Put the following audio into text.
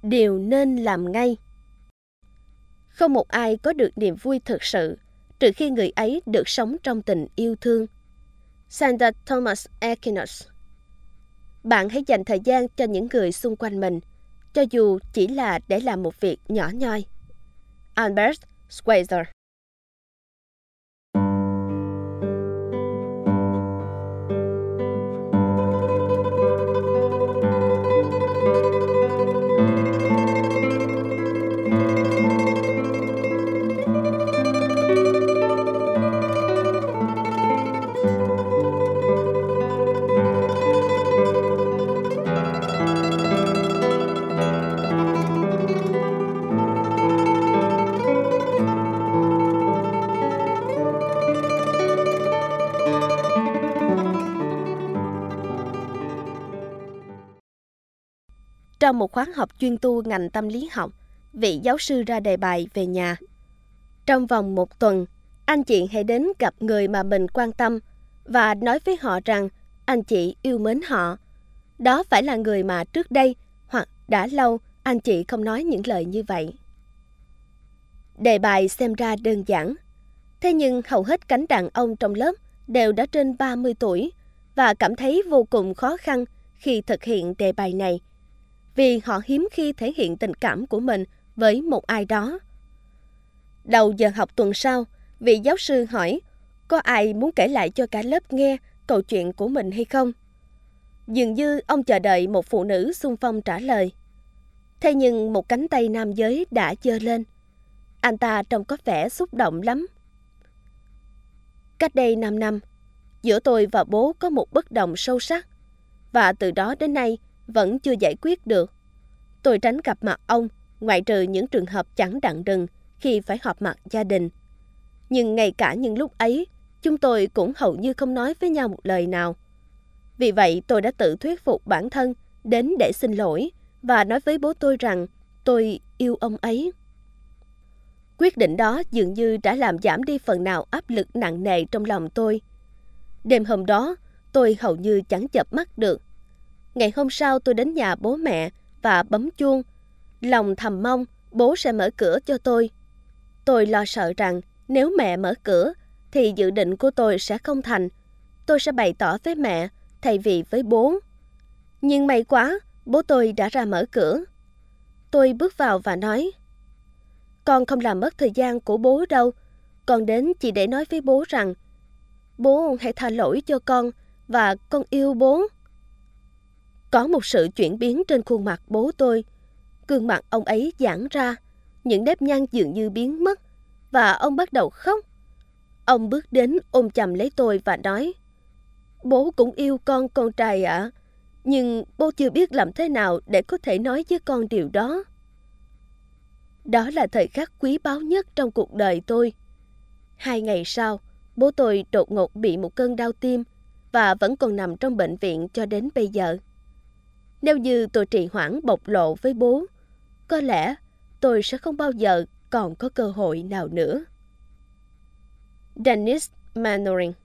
điều nên làm ngay. Không một ai có được niềm vui thực sự trừ khi người ấy được sống trong tình yêu thương. St. Thomas Aquinas. Bạn hãy dành thời gian cho những người xung quanh mình, cho dù chỉ là để làm một việc nhỏ nhoi. Albert Schweitzer. Trong một khóa học chuyên tu ngành tâm lý học, vị giáo sư ra đề bài về nhà. Trong vòng 1 tuần, anh chị hãy đến gặp người mà mình quan tâm và nói với họ rằng anh chị yêu mến họ. Đó phải là người mà trước đây hoặc đã lâu anh chị không nói những lời như vậy. Đề bài xem ra đơn giản. Thế nhưng hầu hết cánh đàn ông trong lớp đều đã trên 30 tuổi và cảm thấy vô cùng khó khăn khi thực hiện đề bài này, vì họ hiếm khi thể hiện tình cảm của mình với một ai đó. Đầu giờ học tuần sau, vị giáo sư hỏi có ai muốn kể lại cho cả lớp nghe câu chuyện của mình hay không? Dường như ông chờ đợi một phụ nữ xung phong trả lời. Thế nhưng một cánh tay nam giới đã giơ lên. Anh ta trông có vẻ xúc động lắm. Cách đây 5 năm, giữa tôi và bố có một bất đồng sâu sắc, và từ đó đến nay vẫn chưa giải quyết được. Tôi tránh gặp mặt ông, ngoại trừ những trường hợp chẳng đặng đừng khi phải họp mặt gia đình. Nhưng ngay cả những lúc ấy, chúng tôi cũng hầu như không nói với nhau một lời nào. Vì vậy tôi đã tự thuyết phục bản thân đến để xin lỗi và nói với bố tôi rằng tôi yêu ông ấy. Quyết định đó dường như đã làm giảm đi phần nào áp lực nặng nề trong lòng tôi. Đêm hôm đó, tôi hầu như chẳng chợp mắt được. Ngày hôm sau tôi đến nhà bố mẹ và bấm chuông. Lòng thầm mong bố sẽ mở cửa cho tôi. Tôi lo sợ rằng nếu mẹ mở cửa thì dự định của tôi sẽ không thành. Tôi sẽ bày tỏ với mẹ thay vì với bố. Nhưng may quá, bố tôi đã ra mở cửa. Tôi bước vào và nói: Con không làm mất thời gian của bố đâu. Con đến chỉ để nói với bố rằng bố hãy tha lỗi cho con và con yêu bố. Có một sự chuyển biến trên khuôn mặt bố tôi. Gương mặt ông ấy giãn ra, những nếp nhăn dường như biến mất, và ông bắt đầu khóc. Ông bước đến ôm chầm lấy tôi và nói: Bố cũng yêu con trai ạ. Nhưng bố chưa biết làm thế nào để có thể nói với con điều đó. Đó là thời khắc quý báu nhất trong cuộc đời tôi. 2 ngày sau, bố tôi đột ngột bị một cơn đau tim và vẫn còn nằm trong bệnh viện cho đến bây giờ. Nếu như tôi trì hoãn bộc lộ với bố, có lẽ tôi sẽ không bao giờ còn có cơ hội nào nữa. Dennis Mannering.